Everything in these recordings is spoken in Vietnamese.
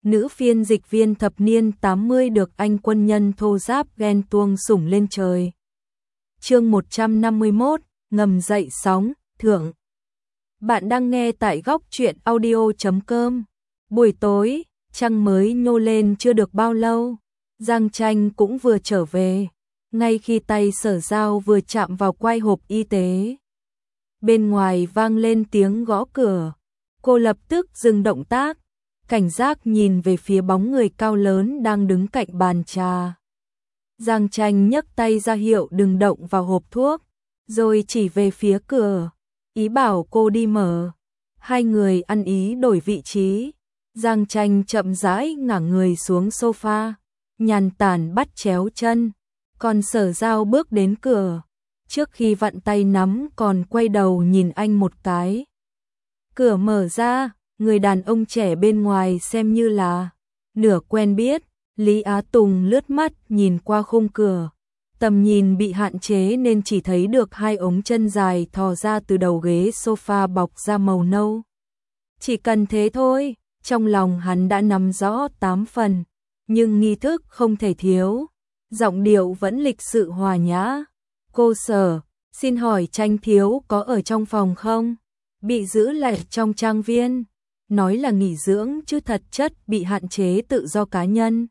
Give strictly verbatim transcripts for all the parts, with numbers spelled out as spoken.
nữ phiên dịch viên thập niên tám mươi được anh quân nhân thô giáp ghen tuông sủng lên trời. Chương một trăm năm mươi mốt, ngầm dậy sóng, thưởng. Bạn đang nghe tại góc truyện audio chấm com. Buổi tối, trăng mới nhô lên chưa được bao lâu, Giang Tranh cũng vừa trở về, ngay khi tay Sở Giao vừa chạm vào quai hộp y tế. Bên ngoài vang lên tiếng gõ cửa, cô lập tức dừng động tác, cảnh giác nhìn về phía bóng người cao lớn đang đứng cạnh bàn trà. Giang Tranh nhấc tay ra hiệu đừng động vào hộp thuốc, rồi chỉ về phía cửa, ý bảo cô đi mở. Hai người ăn ý đổi vị trí, Giang Tranh chậm rãi ngả người xuống sofa, nhàn tản bắt chéo chân, còn Sở Giao bước đến cửa, trước khi vặn tay nắm còn quay đầu nhìn anh một cái. Cửa mở ra, người đàn ông trẻ bên ngoài xem như là nửa quen biết, Lý Á Tùng lướt mắt nhìn qua khung cửa, tầm nhìn bị hạn chế nên chỉ thấy được hai ống chân dài thò ra từ đầu ghế sofa bọc da màu nâu. Chỉ cần thế thôi, trong lòng hắn đã nắm rõ tám phần, nhưng nghi thức không thể thiếu, giọng điệu vẫn lịch sự hòa nhã. Cô Sở, xin hỏi Tranh thiếu có ở trong phòng không? Bị giữ lại trong trang viên, nói là nghỉ dưỡng chứ thật chất bị hạn chế tự do cá nhân.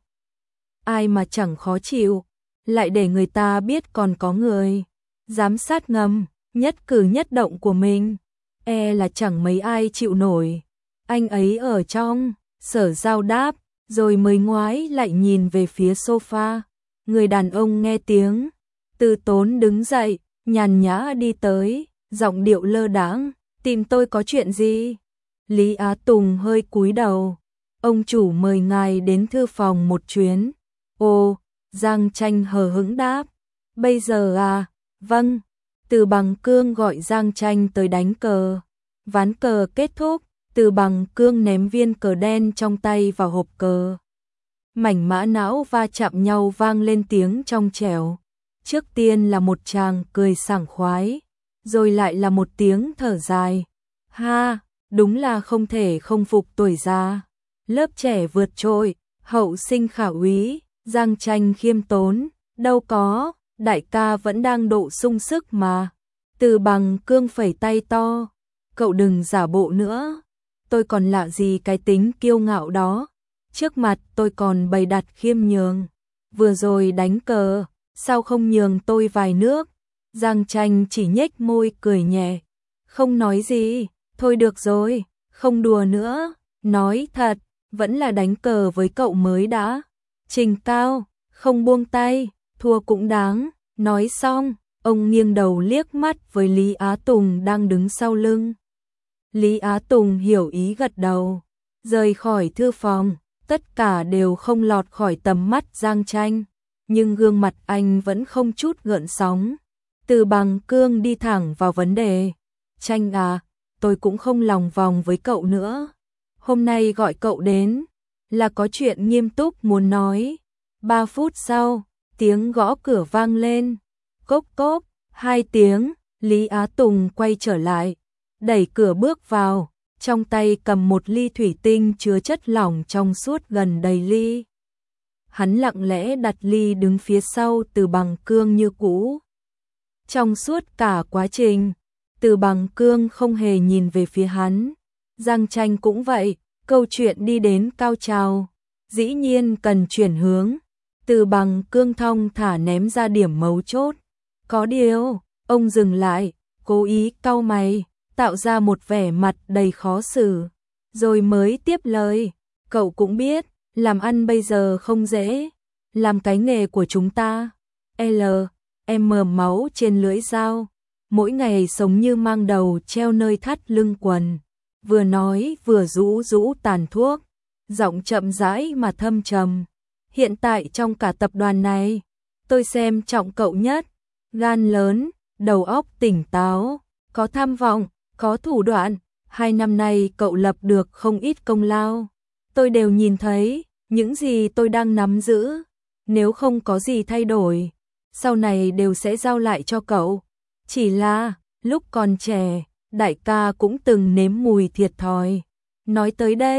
Ai mà chẳng khó chịu, lại để người ta biết còn có người giám sát ngầm, nhất cử nhất động của mình, e là chẳng mấy ai chịu nổi. Anh ấy ở trong, Sở Giao đáp, rồi mới ngoái lại nhìn về phía sofa. Người đàn ông nghe tiếng, từ tốn đứng dậy, nhàn nhã đi tới, giọng điệu lơ đãng, tìm tôi có chuyện gì? Lý Á Tùng hơi cúi đầu, ông chủ mời ngài đến thư phòng một chuyến. Ồ, Giang Tranh hờ hững đáp, bây giờ à, vâng. Từ Bằng Cương gọi Giang Tranh tới đánh cờ. Ván cờ kết thúc, Từ Bằng Cương ném viên cờ đen trong tay vào hộp cờ. Mảnh mã não va chạm nhau vang lên tiếng trong trẻo. Trước tiên là một tràng cười sảng khoái, rồi lại là một tiếng thở dài. Ha, đúng là không thể không phục tuổi già. Lớp trẻ vượt trội, hậu sinh khả úy. Giang Tranh khiêm tốn, đâu có, đại ca vẫn đang độ sung sức mà. Từ Bằng Cương phẩy tay to, cậu đừng giả bộ nữa, tôi còn lạ gì cái tính kiêu ngạo đó, trước mặt tôi còn bày đặt khiêm nhường, vừa rồi đánh cờ, sao không nhường tôi vài nước? Giang Tranh chỉ nhếch môi cười nhẹ, không nói gì, thôi được rồi, không đùa nữa, nói thật, vẫn là đánh cờ với cậu mới đã. Trình cao, không buông tay, thua cũng đáng. Nói xong, ông nghiêng đầu liếc mắt với Lý Á Tùng đang đứng sau lưng. Lý Á Tùng hiểu ý gật đầu, rời khỏi thư phòng, tất cả đều không lọt khỏi tầm mắt Giang Tranh, nhưng gương mặt anh vẫn không chút gợn sóng. Từ Bằng Cương đi thẳng vào vấn đề. Tranh à, tôi cũng không lòng vòng với cậu nữa. Hôm nay gọi cậu đến là có chuyện nghiêm túc muốn nói. Ba phút sau, tiếng gõ cửa vang lên. Cốc cốc, hai tiếng, Lý Á Tùng quay trở lại, đẩy cửa bước vào, trong tay cầm một ly thủy tinh chứa chất lỏng trong suốt gần đầy ly. Hắn lặng lẽ đặt ly đứng phía sau Từ Bằng Cương như cũ. Trong suốt cả quá trình, Từ Bằng Cương không hề nhìn về phía hắn. Giang Tranh cũng vậy. Câu chuyện đi đến cao trào, dĩ nhiên cần chuyển hướng. Từ Bằng Cương thong thả ném ra điểm mấu chốt. Có điều, ông dừng lại, cố ý cau mày, tạo ra một vẻ mặt đầy khó xử, rồi mới tiếp lời. Cậu cũng biết, làm ăn bây giờ không dễ, làm cái nghề của chúng ta, L, M máu trên lưỡi dao, mỗi ngày sống như mang đầu treo nơi thắt lưng quần. Vừa nói vừa rũ rũ tàn thuốc, giọng chậm rãi mà thâm trầm. Hiện tại trong cả tập đoàn này, tôi xem trọng cậu nhất, gan lớn, đầu óc tỉnh táo, có tham vọng, có thủ đoạn. Hai năm nay cậu lập được không ít công lao, tôi đều nhìn thấy, những gì tôi đang nắm giữ. Nếu không có gì thay đổi, sau này đều sẽ giao lại cho cậu. Chỉ là, lúc còn trẻ, đại ca cũng từng nếm mùi thiệt thòi. Nói tới đây,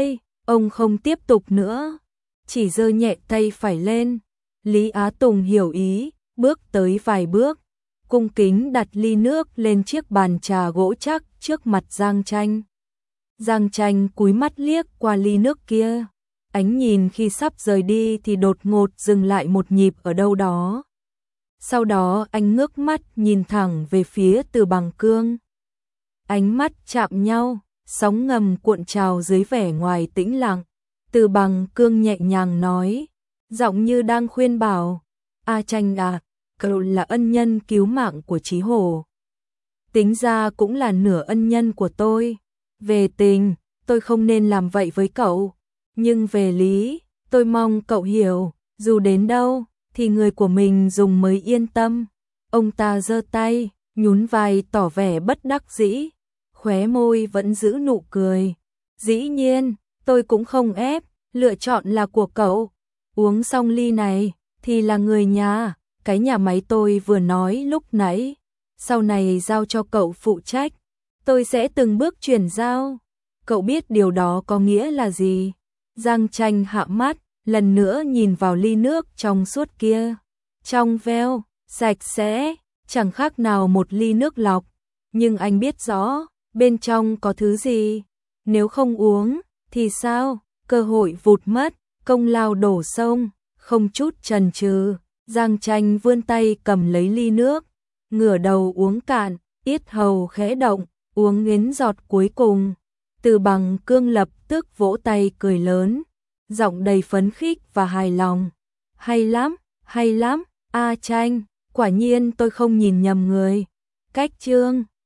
Ông không tiếp tục nữa, chỉ giơ nhẹ tay phải lên. Lý Á Tùng hiểu ý, bước tới vài bước, cung kính đặt ly nước lên chiếc bàn trà gỗ chắc trước mặt Giang Tranh. Giang Tranh cúi mắt liếc qua ly nước kia, ánh nhìn khi sắp rời đi thì đột ngột dừng lại một nhịp ở đâu đó. Sau đó anh ngước mắt nhìn thẳng về phía Từ Bằng Cương. Ánh mắt chạm nhau, sóng ngầm cuộn trào dưới vẻ ngoài tĩnh lặng. Từ Bằng Cương nhẹ nhàng nói, giọng như đang khuyên bảo, A Tranh à, cậu là ân nhân cứu mạng của Chí Hổ. Tính ra cũng là nửa ân nhân của tôi. Về tình, tôi không nên làm vậy với cậu. Nhưng về lý, tôi mong cậu hiểu, dù đến đâu, thì người của mình dùng mới yên tâm. Ông ta giơ tay, nhún vai tỏ vẻ bất đắc dĩ, khóe môi vẫn giữ nụ cười. Dĩ nhiên, tôi cũng không ép, lựa chọn là của cậu. Uống xong ly này, thì là người nhà, cái nhà máy tôi vừa nói lúc nãy. Sau này giao cho cậu phụ trách, tôi sẽ từng bước chuyển giao. Cậu biết điều đó có nghĩa là gì? Giang Tranh hạ mắt, lần nữa nhìn vào ly nước trong suốt kia. Trong veo, sạch sẽ, chẳng khác nào một ly nước lọc. Nhưng anh biết rõ, bên trong có thứ gì. Nếu không uống, thì sao? Cơ hội vụt mất, công lao đổ sông, không chút chần chừ. Giang Tranh vươn tay cầm lấy ly nước, ngửa đầu uống cạn, yết hầu khẽ động, uống đến giọt cuối cùng. Từ Bằng Cương lập tức vỗ tay cười lớn, giọng đầy phấn khích và hài lòng. Hay lắm, hay lắm, A Tranh, quả nhiên tôi không nhìn nhầm người. Cách chương